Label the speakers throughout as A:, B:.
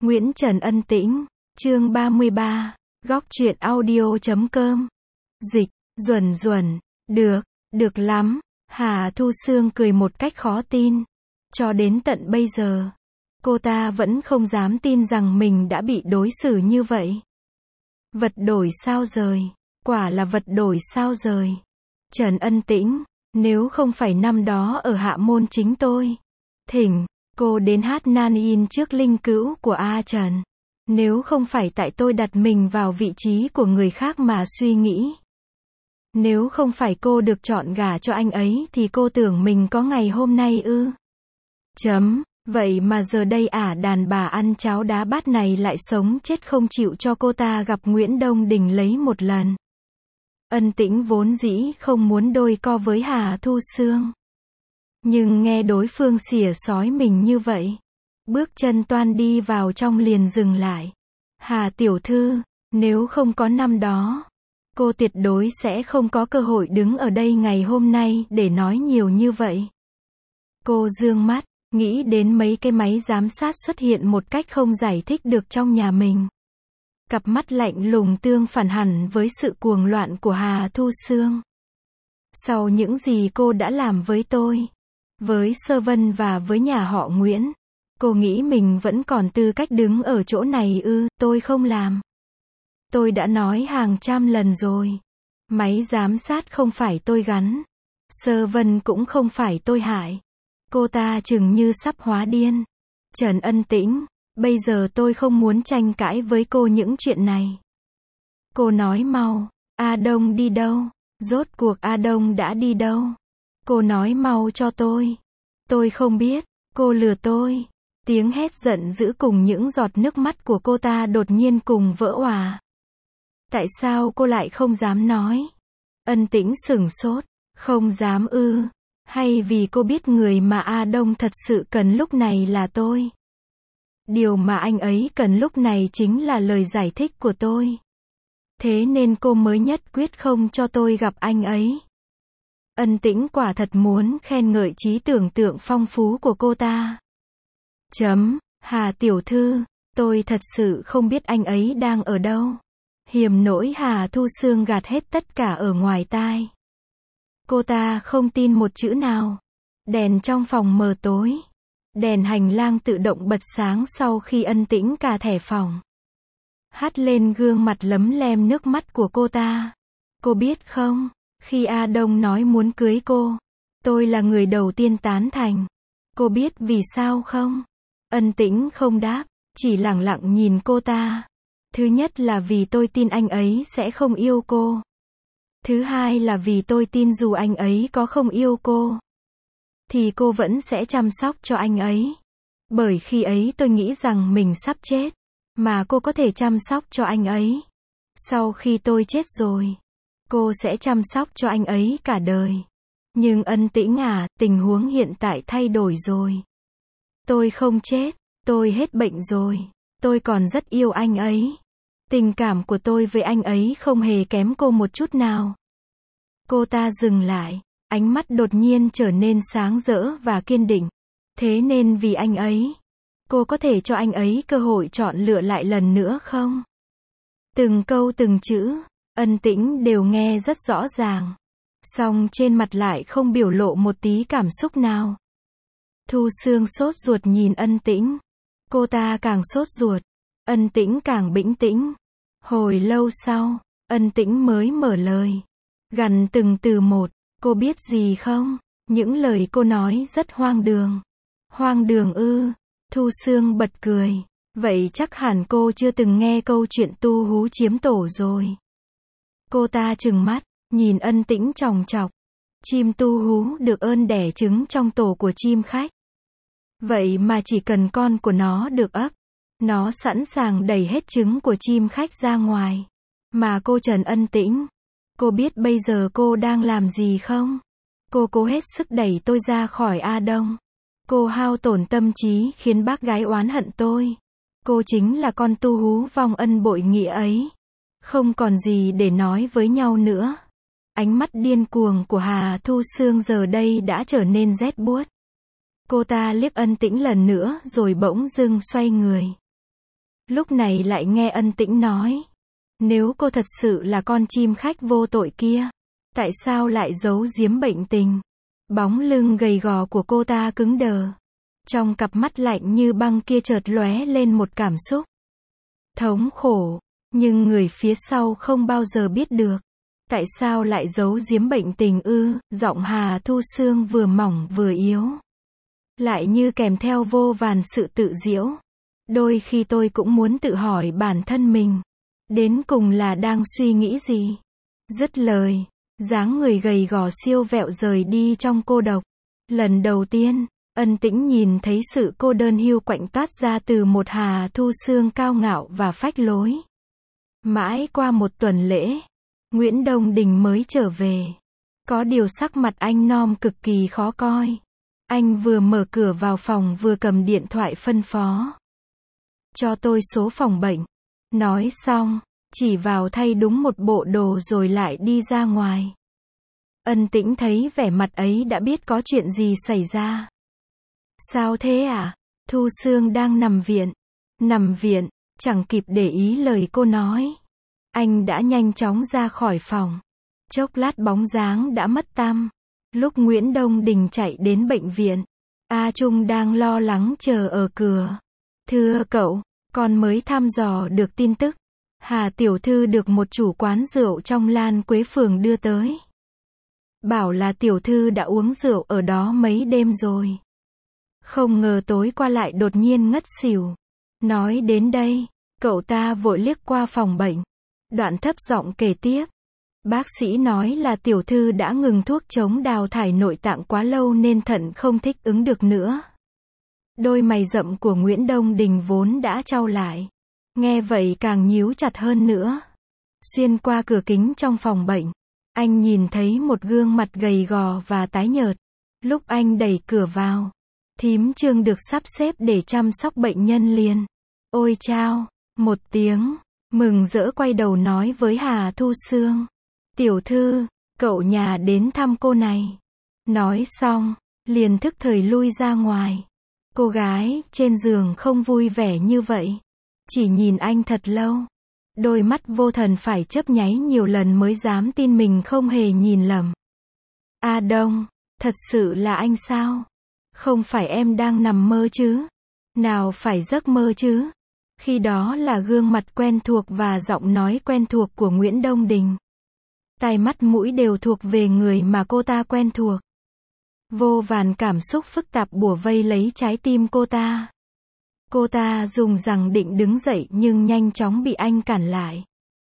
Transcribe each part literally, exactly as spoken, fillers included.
A: Nguyễn Trần Ân Tĩnh, chương ba mươi ba, góc truyện audio chấm com. Dịch, Duẩn Duẩn, được, được lắm. Hà Thu Sương cười một cách khó tin. Cho đến tận bây giờ, cô ta vẫn không dám tin rằng mình đã bị đối xử như vậy. Vật đổi sao rời, quả là vật đổi sao rời. Trần Ân Tĩnh, nếu không phải năm đó ở hạ môn chính tôi thỉnh cô đến hát nan in trước linh cữu của A Trần, nếu không phải tại tôi đặt mình vào vị trí của người khác mà suy nghĩ, nếu không phải cô được chọn gả cho anh ấy thì cô tưởng mình có ngày hôm nay ư? Chấm, vậy mà giờ đây ả đàn bà ăn cháo đá bát này lại sống chết không chịu cho cô ta gặp Nguyễn Đông Đình lấy một lần. Ân Tĩnh vốn dĩ không muốn đôi co với Hà Thu Sương, nhưng nghe đối phương xỉa xói mình như vậy, bước chân toan đi vào trong liền dừng lại. Hà tiểu thư, nếu không có năm đó, cô tuyệt đối sẽ không có cơ hội đứng ở đây ngày hôm nay để nói nhiều như vậy. Cô dương mắt, nghĩ đến mấy cái máy giám sát xuất hiện một cách không giải thích được trong nhà mình. Cặp mắt lạnh lùng tương phản hẳn với sự cuồng loạn của Hà Thu Sương. Sau những gì cô đã làm với tôi, với Sơ Vân và với nhà họ Nguyễn, cô nghĩ mình vẫn còn tư cách đứng ở chỗ này ư? Tôi không làm. Tôi đã nói hàng trăm lần rồi. Máy giám sát không phải tôi gắn. Sơ Vân cũng không phải tôi hại. Cô ta chừng như sắp hóa điên. Trần Ân Tĩnh, bây giờ tôi không muốn tranh cãi với cô những chuyện này. Cô nói mau, A Đông đi đâu? Rốt cuộc A Đông đã đi đâu? Cô nói mau cho tôi. Tôi không biết, cô lừa tôi. Tiếng hét giận dữ cùng những giọt nước mắt của cô ta đột nhiên cùng vỡ òa. Tại sao cô lại không dám nói? Ân Tĩnh sửng sốt, không dám ư? Hay vì cô biết người mà A Đông thật sự cần lúc này là tôi? Điều mà anh ấy cần lúc này chính là lời giải thích của tôi. Thế nên cô mới nhất quyết không cho tôi gặp anh ấy. Ân Tĩnh quả thật muốn khen ngợi trí tưởng tượng phong phú của cô ta. Chấm, Hà tiểu thư, tôi thật sự không biết anh ấy đang ở đâu. Hiềm nỗi Hà Thu Sương gạt hết tất cả ở ngoài tai. Cô ta không tin một chữ nào. Đèn trong phòng mờ tối. Đèn hành lang tự động bật sáng sau khi Ân Tĩnh cà thẻ phòng. Hắt lên gương mặt lấm lem nước mắt của cô ta. Cô biết không, khi A Đông nói muốn cưới cô, tôi là người đầu tiên tán thành. Cô biết vì sao không? Ân Tĩnh không đáp, chỉ lẳng lặng nhìn cô ta. Thứ nhất là vì tôi tin anh ấy sẽ không yêu cô. Thứ hai là vì tôi tin dù anh ấy có không yêu cô, thì cô vẫn sẽ chăm sóc cho anh ấy. Bởi khi ấy tôi nghĩ rằng mình sắp chết, mà cô có thể chăm sóc cho anh ấy. Sau khi tôi chết rồi, cô sẽ chăm sóc cho anh ấy cả đời. Nhưng Ân Tĩnh à, tình huống hiện tại thay đổi rồi. Tôi không chết, tôi hết bệnh rồi. Tôi còn rất yêu anh ấy. Tình cảm của tôi với anh ấy không hề kém cô một chút nào. Cô ta dừng lại, ánh mắt đột nhiên trở nên sáng rỡ và kiên định. Thế nên vì anh ấy, cô có thể cho anh ấy cơ hội chọn lựa lại lần nữa không? Từng câu từng chữ, Ân Tĩnh đều nghe rất rõ ràng. Song trên mặt lại không biểu lộ một tí cảm xúc nào. Thu Sương sốt ruột nhìn Ân Tĩnh. Cô ta càng sốt ruột, Ân Tĩnh càng bĩnh tĩnh. Hồi lâu sau, Ân Tĩnh mới mở lời. Gằn từng từ một, cô biết gì không? Những lời cô nói rất hoang đường. Hoang đường ư? Thu Sương bật cười. Vậy chắc hẳn cô chưa từng nghe câu chuyện tu hú chiếm tổ rồi. Cô ta trừng mắt, nhìn Ân Tĩnh chòng chọc. Chim tu hú được ơn đẻ trứng trong tổ của chim khách. Vậy mà chỉ cần con của nó được ấp, nó sẵn sàng đẩy hết trứng của chim khách ra ngoài. Mà cô Trần Ân Tĩnh, cô biết bây giờ cô đang làm gì không? Cô cố hết sức đẩy tôi ra khỏi A Đông. Cô hao tổn tâm trí khiến bác gái oán hận tôi. Cô chính là con tu hú vong ân bội nghĩa ấy. Không còn gì để nói với nhau nữa. Ánh mắt điên cuồng của Hà Thu Sương giờ đây đã trở nên rét buốt. Cô ta liếc Ân Tĩnh lần nữa rồi bỗng dưng xoay người. Lúc này lại nghe Ân Tĩnh nói. Nếu cô thật sự là con chim khách vô tội kia, tại sao lại giấu giếm bệnh tình? Bóng lưng gầy gò của cô ta cứng đờ. Trong cặp mắt lạnh như băng kia chợt lóe lên một cảm xúc thống khổ, nhưng người phía sau không bao giờ biết được. Tại sao lại giấu giếm bệnh tình ư? Giọng Hà Thu Sương vừa mỏng vừa yếu, lại như kèm theo vô vàn sự tự giễu. Đôi khi tôi cũng muốn tự hỏi bản thân mình, đến cùng là đang suy nghĩ gì? Dứt lời, dáng người gầy gò siêu vẹo rời đi trong cô độc. Lần đầu tiên, Ân Tĩnh nhìn thấy sự cô đơn hiu quạnh toát ra từ một Hà Thu Sương cao ngạo và phách lối. Mãi qua một tuần lễ, Nguyễn Đông Đình mới trở về. Có điều sắc mặt anh Nom cực kỳ khó coi. Anh vừa mở cửa vào phòng vừa cầm điện thoại phân phó. Cho tôi số phòng bệnh. Nói xong, chỉ vào thay đúng một bộ đồ rồi lại đi ra ngoài. Ân Tĩnh thấy vẻ mặt ấy đã biết có chuyện gì xảy ra. Sao thế à? Thu Sương đang nằm viện. Nằm viện, chẳng kịp để ý lời cô nói. Anh đã nhanh chóng ra khỏi phòng. Chốc lát bóng dáng đã mất tăm. Lúc Nguyễn Đông Đình chạy đến bệnh viện, A Trung đang lo lắng chờ ở cửa. Thưa cậu, con mới thăm dò được tin tức. Hà tiểu thư được một chủ quán rượu trong Lan Quế Phường đưa tới. Bảo là tiểu thư đã uống rượu ở đó mấy đêm rồi. Không ngờ tối qua lại đột nhiên ngất xỉu. Nói đến đây, cậu ta vội liếc qua phòng bệnh. Đoạn thấp giọng kể tiếp. Bác sĩ nói là tiểu thư đã ngừng thuốc chống đào thải nội tạng quá lâu nên thận không thích ứng được nữa. Đôi mày rậm của Nguyễn Đông Đình vốn đã chau lại. Nghe vậy càng nhíu chặt hơn nữa. Xuyên qua cửa kính trong phòng bệnh, anh nhìn thấy một gương mặt gầy gò và tái nhợt. Lúc anh đẩy cửa vào, thím Trương được sắp xếp để chăm sóc bệnh nhân liền. Ôi chao, một tiếng, mừng rỡ quay đầu nói với Hà Thu Sương. Tiểu thư, cậu nhà đến thăm cô này. Nói xong, liền thức thời lui ra ngoài. Cô gái trên giường không vui vẻ như vậy. Chỉ nhìn anh thật lâu. Đôi mắt vô thần phải chớp nháy nhiều lần mới dám tin mình không hề nhìn lầm. A Đông, thật sự là anh sao? Không phải em đang nằm mơ chứ? Nào phải giấc mơ chứ? Khi đó là gương mặt quen thuộc và giọng nói quen thuộc của Nguyễn Đông Đình. Tai mắt mũi đều thuộc về người mà cô ta quen thuộc. Vô vàn cảm xúc phức tạp bủa vây lấy trái tim cô ta. Cô ta dùng rằng định đứng dậy nhưng nhanh chóng bị anh cản lại.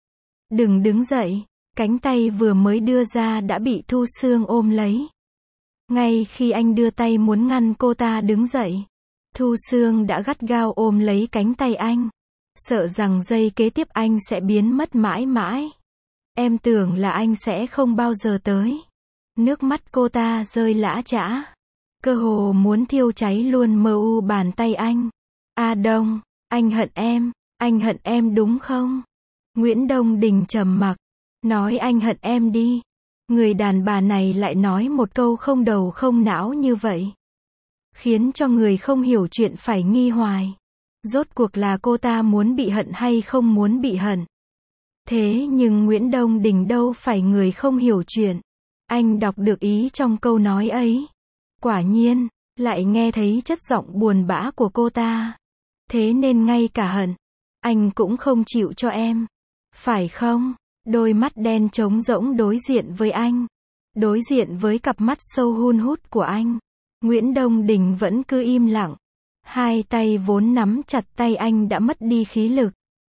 A: Đừng đứng dậy, cánh tay vừa mới đưa ra đã bị Thu Sương ôm lấy. Ngay khi anh đưa tay muốn ngăn cô ta đứng dậy, Thu Sương đã gắt gao ôm lấy cánh tay anh. Sợ rằng giây kế tiếp anh sẽ biến mất mãi mãi. Em tưởng là anh sẽ không bao giờ tới. Nước mắt cô ta rơi lã chã. Cơ hồ muốn thiêu cháy luôn mờ u bàn tay anh. A Đông, anh hận em, anh hận em đúng không? Nguyễn Đông Đình trầm mặc, nói anh hận em đi. Người đàn bà này lại nói một câu không đầu không não như vậy. Khiến cho người không hiểu chuyện phải nghi hoài. Rốt cuộc là cô ta muốn bị hận hay không muốn bị hận? Thế nhưng Nguyễn Đông Đình đâu phải người không hiểu chuyện. Anh đọc được ý trong câu nói ấy. Quả nhiên, lại nghe thấy chất giọng buồn bã của cô ta. Thế nên ngay cả hận, anh cũng không chịu cho em. Phải không? Đôi mắt đen trống rỗng đối diện với anh. Đối diện với cặp mắt sâu hun hút của anh. Nguyễn Đông Đình vẫn cứ im lặng. Hai tay vốn nắm chặt tay anh đã mất đi khí lực.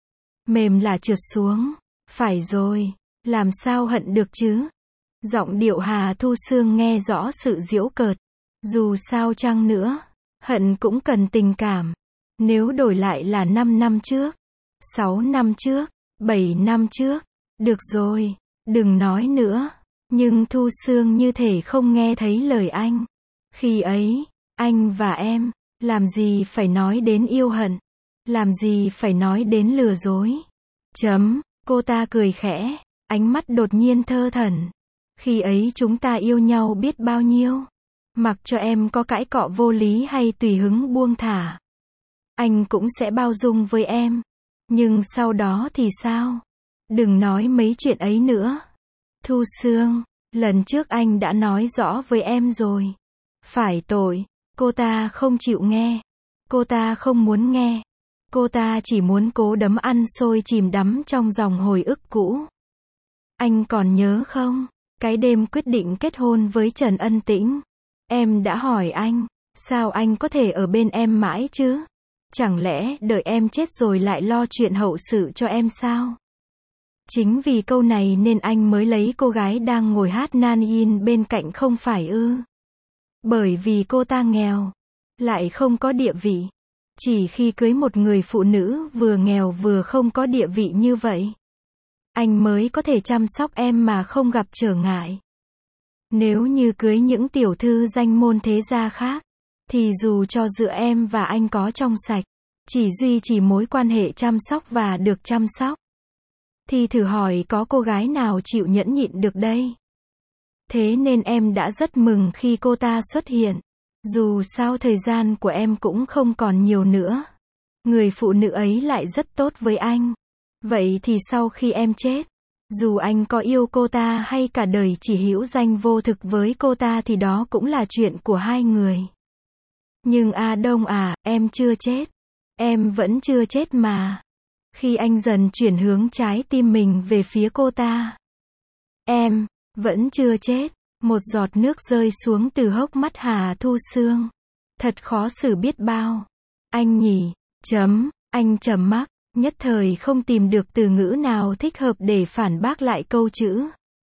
A: Mềm là trượt xuống. Phải rồi, làm sao hận được chứ? Giọng điệu Hà Thu Sương nghe rõ sự giễu cợt. Dù sao chăng nữa, hận cũng cần tình cảm. Nếu đổi lại là năm năm trước, sáu năm trước, bảy năm trước, được rồi, đừng nói nữa. Nhưng Thu Sương như thể không nghe thấy lời anh. Khi ấy, anh và em, làm gì phải nói đến yêu hận, làm gì phải nói đến lừa dối. Chấm, cô ta cười khẽ, ánh mắt đột nhiên thơ thẩn. Khi ấy chúng ta yêu nhau biết bao nhiêu. Mặc cho em có cãi cọ vô lý hay tùy hứng buông thả, anh cũng sẽ bao dung với em. Nhưng sau đó thì sao? Đừng nói mấy chuyện ấy nữa. Thu Sương, lần trước anh đã nói rõ với em rồi. Phải tội, cô ta không chịu nghe. Cô ta không muốn nghe. Cô ta chỉ muốn cố đấm ăn xôi chìm đắm trong dòng hồi ức cũ. Anh còn nhớ không? Cái đêm quyết định kết hôn với Trần Ân Tĩnh. Em đã hỏi anh, sao anh có thể ở bên em mãi chứ? Chẳng lẽ đợi em chết rồi lại lo chuyện hậu sự cho em sao? Chính vì câu này nên anh mới lấy cô gái đang ngồi hát nan yin bên cạnh không phải ư? Bởi vì cô ta nghèo, lại không có địa vị. Chỉ khi cưới một người phụ nữ vừa nghèo vừa không có địa vị như vậy, anh mới có thể chăm sóc em mà không gặp trở ngại. Nếu như cưới những tiểu thư danh môn thế gia khác, thì dù cho giữa em và anh có trong sạch, chỉ duy trì mối quan hệ chăm sóc và được chăm sóc, thì thử hỏi có cô gái nào chịu nhẫn nhịn được đây? Thế nên em đã rất mừng khi cô ta xuất hiện. Dù sao thời gian của em cũng không còn nhiều nữa. Người phụ nữ ấy lại rất tốt với anh. Vậy thì sau khi em chết, dù anh có yêu cô ta hay cả đời chỉ hữu danh vô thực với cô ta thì đó cũng là chuyện của hai người. Nhưng A Đông à, em chưa chết. Em vẫn chưa chết mà. Khi anh dần chuyển hướng trái tim mình về phía cô ta, em vẫn chưa chết. Một giọt nước rơi xuống từ hốc mắt Hà Thu Sương. Thật khó xử biết bao. Anh nhỉ, chấm, anh trầm mặc, nhất thời không tìm được từ ngữ nào thích hợp để phản bác lại câu chữ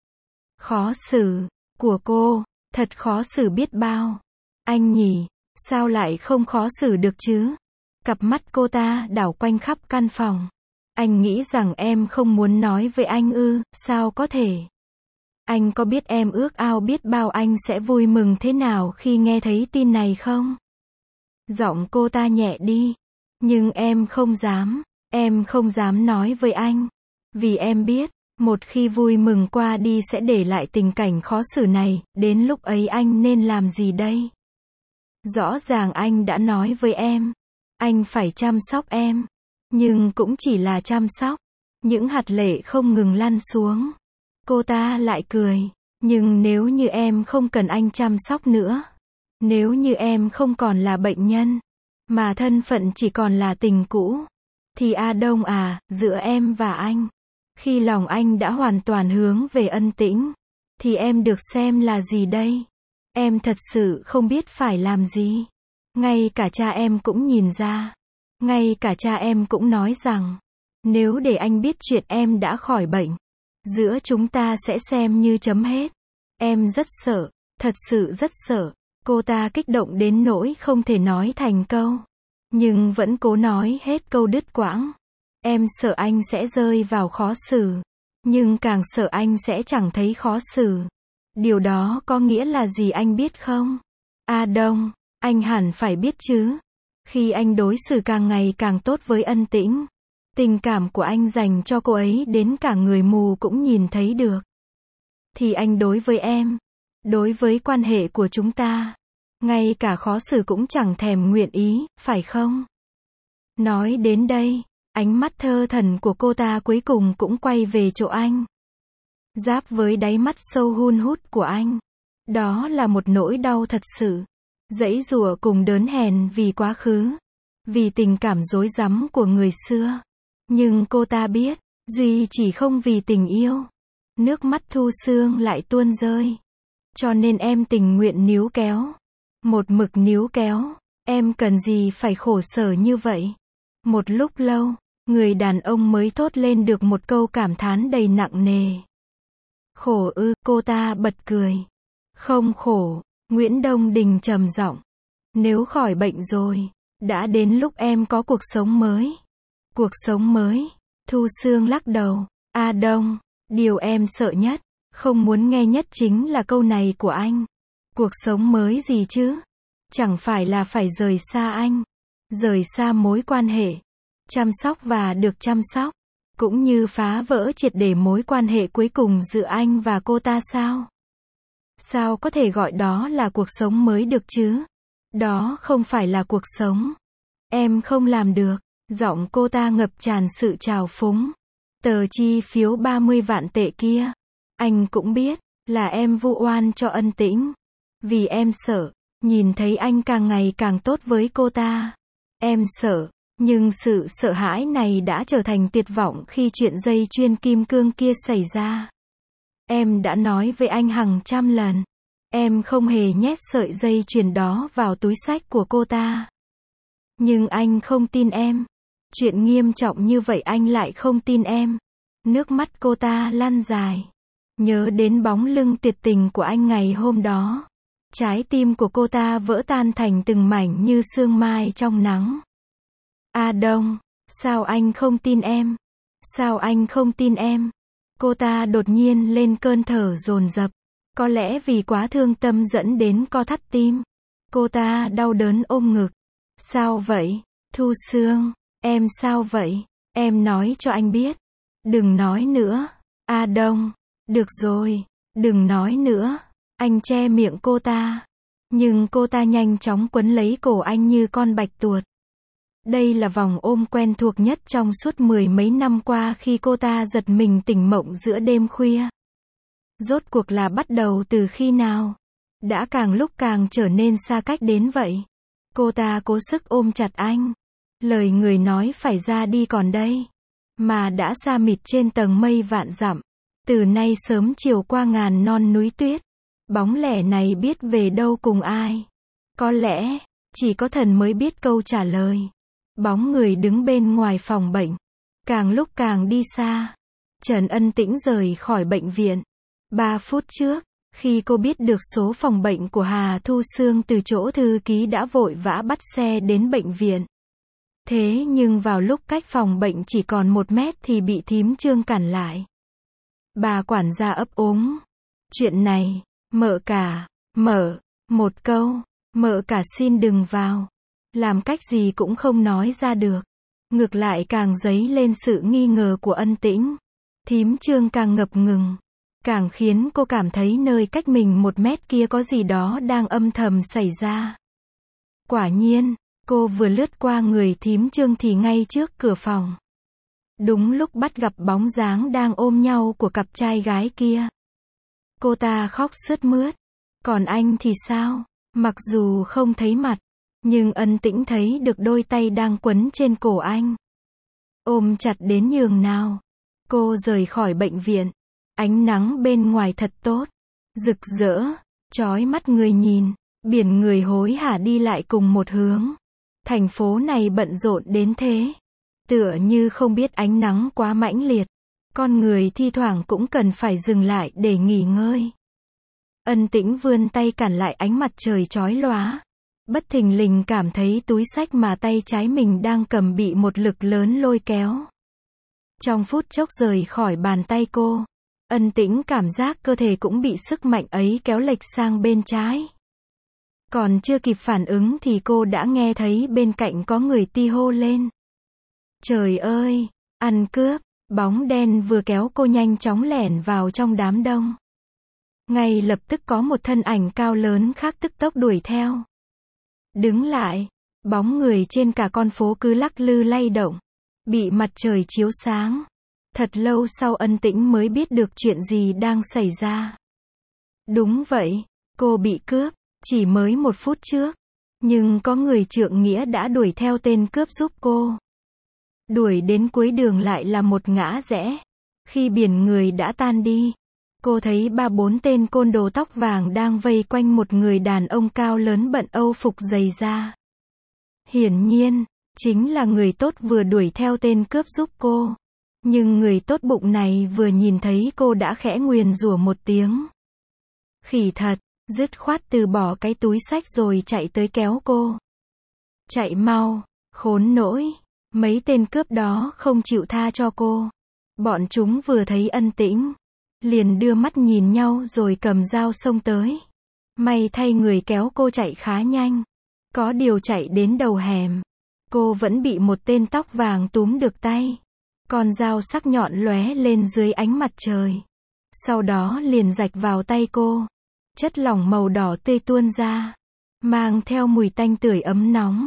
A: khó xử của cô, thật khó xử biết bao. Anh nhỉ, sao lại không khó xử được chứ? Cặp mắt cô ta đảo quanh khắp căn phòng. Anh nghĩ rằng em không muốn nói với anh ư, sao có thể? Anh có biết em ước ao biết bao anh sẽ vui mừng thế nào khi nghe thấy tin này không? Giọng cô ta nhẹ đi. Nhưng em không dám, em không dám nói với anh. Vì em biết, một khi vui mừng qua đi sẽ để lại tình cảnh khó xử này, đến lúc ấy anh nên làm gì đây? Rõ ràng anh đã nói với em, anh phải chăm sóc em. Nhưng cũng chỉ là chăm sóc. Những hạt lệ không ngừng lăn xuống. Cô ta lại cười. Nhưng nếu như em không cần anh chăm sóc nữa, nếu như em không còn là bệnh nhân, mà thân phận chỉ còn là tình cũ, thì A Đông à, giữa em và anh, khi lòng anh đã hoàn toàn hướng về Ân Tĩnh, thì em được xem là gì đây? Em thật sự không biết phải làm gì. Ngay cả cha em cũng nhìn ra. Ngay cả cha em cũng nói rằng, nếu để anh biết chuyện em đã khỏi bệnh, giữa chúng ta sẽ xem như chấm hết. Em rất sợ, thật sự rất sợ. Cô ta kích động đến nỗi không thể nói thành câu, nhưng vẫn cố nói hết câu đứt quãng. Em sợ anh sẽ rơi vào khó xử, nhưng càng sợ anh sẽ chẳng thấy khó xử. Điều đó có nghĩa là gì anh biết không? A Đông, anh hẳn phải biết chứ. Khi anh đối xử càng ngày càng tốt với Ân Tĩnh, tình cảm của anh dành cho cô ấy đến cả người mù cũng nhìn thấy được. Thì anh đối với em, đối với quan hệ của chúng ta, ngay cả khó xử cũng chẳng thèm nguyện ý, phải không? Nói đến đây, ánh mắt thơ thẩn của cô ta cuối cùng cũng quay về chỗ anh. Giáp với đáy mắt sâu hun hút của anh. Đó là một nỗi đau thật sự. Giãy giụa cùng đớn hèn vì quá khứ, vì tình cảm rối rắm của người xưa. Nhưng cô ta biết, duy chỉ không vì tình yêu. Nước mắt Thu Sương lại tuôn rơi. Cho nên em tình nguyện níu kéo. Một mực níu kéo. Em cần gì phải khổ sở như vậy? Một lúc lâu, người đàn ông mới thốt lên được một câu cảm thán đầy nặng nề. Khổ ư, cô ta bật cười. Không khổ. Nguyễn Đông Đình trầm giọng. Nếu khỏi bệnh rồi, đã đến lúc em có cuộc sống mới. Cuộc sống mới. Thu Sương lắc đầu. A Đông, điều em sợ nhất, không muốn nghe nhất chính là câu này của anh. Cuộc sống mới gì chứ? Chẳng phải là phải rời xa anh, rời xa mối quan hệ, chăm sóc và được chăm sóc, cũng như phá vỡ triệt để mối quan hệ cuối cùng giữa anh và cô ta sao? Sao có thể gọi đó là cuộc sống mới được chứ? Đó không phải là cuộc sống. Em không làm được. Giọng cô ta ngập tràn sự trào phúng. Tờ chi phiếu ba mươi vạn tệ kia. Anh cũng biết, là em vu oan cho Ân Tĩnh. Vì em sợ, nhìn thấy anh càng ngày càng tốt với cô ta. Em sợ, nhưng sự sợ hãi này đã trở thành tuyệt vọng khi chuyện dây chuyền kim cương kia xảy ra. Em đã nói với anh hàng trăm lần. Em không hề nhét sợi dây chuyền đó vào túi xách của cô ta. Nhưng anh không tin em. Chuyện nghiêm trọng như vậy anh lại không tin em. Nước mắt cô ta lăn dài. Nhớ đến bóng lưng tuyệt tình của anh ngày hôm đó. Trái tim của cô ta vỡ tan thành từng mảnh như sương mai trong nắng. A Đông, sao anh không tin em? Sao anh không tin em? Cô ta đột nhiên lên cơn thở dồn dập. Có lẽ vì quá thương tâm dẫn đến co thắt tim. Cô ta đau đớn ôm ngực. Sao vậy? Thu Sương, em sao vậy? Em nói cho anh biết. Đừng nói nữa. A Đông, được rồi, đừng nói nữa. Anh che miệng cô ta. Nhưng cô ta nhanh chóng quấn lấy cổ anh như con bạch tuộc. Đây là vòng ôm quen thuộc nhất trong suốt mười mấy năm qua khi cô ta giật mình tỉnh mộng giữa đêm khuya. Rốt cuộc là bắt đầu từ khi nào? Đã càng lúc càng trở nên xa cách đến vậy. Cô ta cố sức ôm chặt anh. Lời người nói phải ra đi còn đây. Mà đã xa mịt trên tầng mây vạn dặm. Từ nay sớm chiều qua ngàn non núi tuyết. Bóng lẻ này biết về đâu cùng ai? Có lẽ, chỉ có thần mới biết câu trả lời. Bóng người đứng bên ngoài phòng bệnh. Càng lúc càng đi xa. Trần Ân Tĩnh rời khỏi bệnh viện. Ba phút trước, khi cô biết được số phòng bệnh của Hà Thu Sương từ chỗ thư ký đã vội vã bắt xe đến bệnh viện. Thế nhưng vào lúc cách phòng bệnh chỉ còn một mét thì bị thím Trương cản lại. Bà quản gia ấp úng. Chuyện này, mợ cả, mợ, một câu, mợ cả xin đừng vào. Làm cách gì cũng không nói ra được. Ngược lại càng dấy lên sự nghi ngờ của Ân Tĩnh. Thím Trương càng ngập ngừng. Càng khiến cô cảm thấy nơi cách mình một mét kia có gì đó đang âm thầm xảy ra. Quả nhiên, cô vừa lướt qua người thím Trương thì ngay trước cửa phòng. Đúng lúc bắt gặp bóng dáng đang ôm nhau của cặp trai gái kia. Cô ta khóc sướt mướt. Còn anh thì sao? Mặc dù không thấy mặt, nhưng Ân Tĩnh thấy được đôi tay đang quấn trên cổ anh. Ôm chặt đến nhường nào. Cô rời khỏi bệnh viện. Ánh nắng bên ngoài thật tốt. Rực rỡ. Chói mắt người nhìn. Biển người hối hả đi lại cùng một hướng. Thành phố này bận rộn đến thế. Tựa như không biết ánh nắng quá mãnh liệt. Con người thi thoảng cũng cần phải dừng lại để nghỉ ngơi. Ân Tĩnh vươn tay cản lại ánh mặt trời chói lóa. Bất thình lình cảm thấy túi xách mà tay trái mình đang cầm bị một lực lớn lôi kéo. Trong phút chốc rời khỏi bàn tay cô, Ân Tĩnh cảm giác cơ thể cũng bị sức mạnh ấy kéo lệch sang bên trái. Còn chưa kịp phản ứng thì cô đã nghe thấy bên cạnh có người ti hô lên. Trời ơi, ăn cướp, bóng đen vừa kéo cô nhanh chóng lẻn vào trong đám đông. Ngay lập tức có một thân ảnh cao lớn khác tức tốc đuổi theo. Đứng lại, bóng người trên cả con phố cứ lắc lư lay động, bị mặt trời chiếu sáng. Thật lâu sau Ân Tĩnh mới biết được chuyện gì đang xảy ra. Đúng vậy, cô bị cướp, chỉ mới một phút trước. Nhưng có người trượng nghĩa đã đuổi theo tên cướp giúp cô. Đuổi đến cuối đường lại là một ngã rẽ. Khi biển người đã tan đi, cô thấy ba bốn tên côn đồ tóc vàng đang vây quanh một người đàn ông cao lớn bận âu phục dày da. Hiển nhiên, chính là người tốt vừa đuổi theo tên cướp giúp cô. Nhưng người tốt bụng này vừa nhìn thấy cô đã khẽ nguyền rủa một tiếng. Khỉ thật, dứt khoát từ bỏ cái túi xách rồi chạy tới kéo cô. Chạy mau, khốn nỗi, mấy tên cướp đó không chịu tha cho cô. Bọn chúng vừa thấy Ân Tĩnh, liền đưa mắt nhìn nhau rồi cầm dao xông tới. May thay người kéo cô chạy khá nhanh. Có điều chạy đến đầu hẻm, cô vẫn bị một tên tóc vàng túm được tay. Con dao sắc nhọn lóe lên dưới ánh mặt trời. Sau đó liền rạch vào tay cô. Chất lỏng màu đỏ tươi tuôn ra, mang theo mùi tanh tưởi ấm nóng.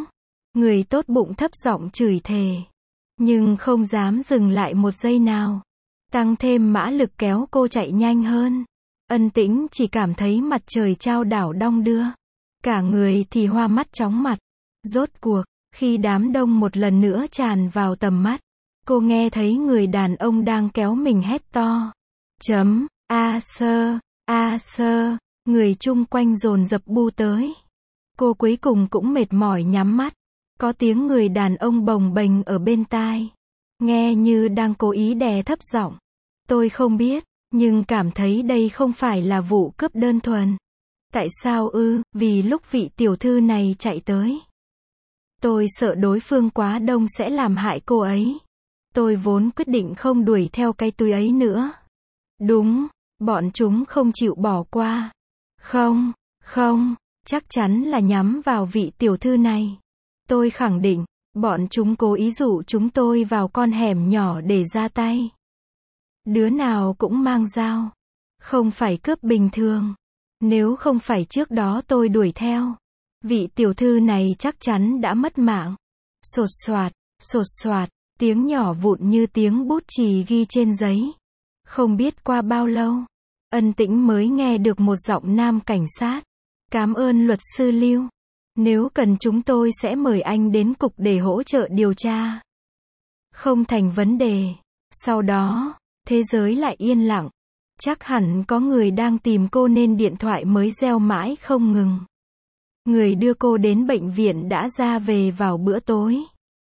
A: Người tốt bụng thấp giọng chửi thề. Nhưng không dám dừng lại một giây nào. Tăng thêm mã lực kéo cô chạy nhanh hơn. Ân Tĩnh chỉ cảm thấy mặt trời chao đảo đong đưa. Cả người thì hoa mắt chóng mặt. Rốt cuộc, khi đám đông một lần nữa tràn vào tầm mắt, cô nghe thấy người đàn ông đang kéo mình hét to. Chấm, A Sơ, A Sơ, người chung quanh dồn dập bu tới. Cô cuối cùng cũng mệt mỏi nhắm mắt. Có tiếng người đàn ông bồng bềnh ở bên tai. Nghe như đang cố ý đè thấp giọng. Tôi không biết, nhưng cảm thấy đây không phải là vụ cướp đơn thuần. Tại sao ư? Vì lúc vị tiểu thư này chạy tới. Tôi sợ đối phương quá đông sẽ làm hại cô ấy. Tôi vốn quyết định không đuổi theo cái túi ấy nữa. Đúng, bọn chúng không chịu bỏ qua. Không, không, chắc chắn là nhắm vào vị tiểu thư này. Tôi khẳng định, bọn chúng cố ý dụ chúng tôi vào con hẻm nhỏ để ra tay. Đứa nào cũng mang dao. Không phải cướp bình thường. Nếu không phải trước đó tôi đuổi theo, vị tiểu thư này chắc chắn đã mất mạng. Sột soạt, sột soạt, tiếng nhỏ vụn như tiếng bút chì ghi trên giấy. Không biết qua bao lâu, Ân Tĩnh mới nghe được một giọng nam cảnh sát. Cảm ơn luật sư Lưu. Nếu cần chúng tôi sẽ mời anh đến cục để hỗ trợ điều tra. Không thành vấn đề. Sau đó, thế giới lại yên lặng. Chắc hẳn có người đang tìm cô nên điện thoại mới reo mãi không ngừng. Người đưa cô đến bệnh viện đã ra về vào bữa tối.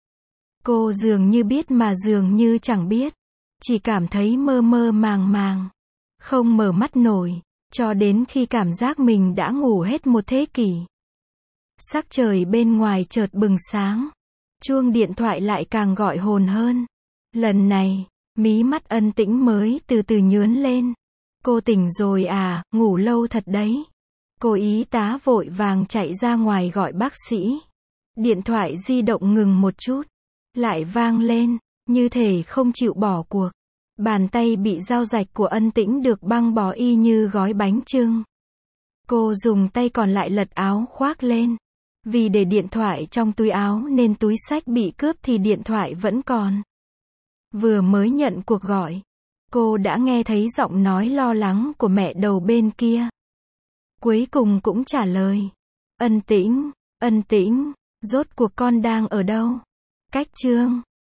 A: Cô dường như biết mà dường như chẳng biết. Chỉ cảm thấy mơ mơ màng màng. Không mở mắt nổi, cho đến khi cảm giác mình đã ngủ hết một thế kỷ. Sắc trời bên ngoài chợt bừng sáng. Chuông điện thoại lại càng gọi hồn hơn. Lần này, mí mắt Ân Tĩnh mới từ từ nhướn lên. Cô tỉnh rồi à, ngủ lâu thật đấy. Cô y tá vội vàng chạy ra ngoài gọi bác sĩ. Điện thoại di động ngừng một chút. Lại vang lên, như thể không chịu bỏ cuộc. Bàn tay bị dao rạch của Ân Tĩnh được băng bó y như gói bánh chưng. Cô dùng tay còn lại lật áo khoác lên. Vì để điện thoại trong túi áo nên túi xách bị cướp thì điện thoại vẫn còn. Vừa mới nhận cuộc gọi, cô đã nghe thấy giọng nói lo lắng của mẹ đầu bên kia. Cuối cùng cũng trả lời. Ân Tĩnh, Ân Tĩnh, rốt cuộc con đang ở đâu? Cách chương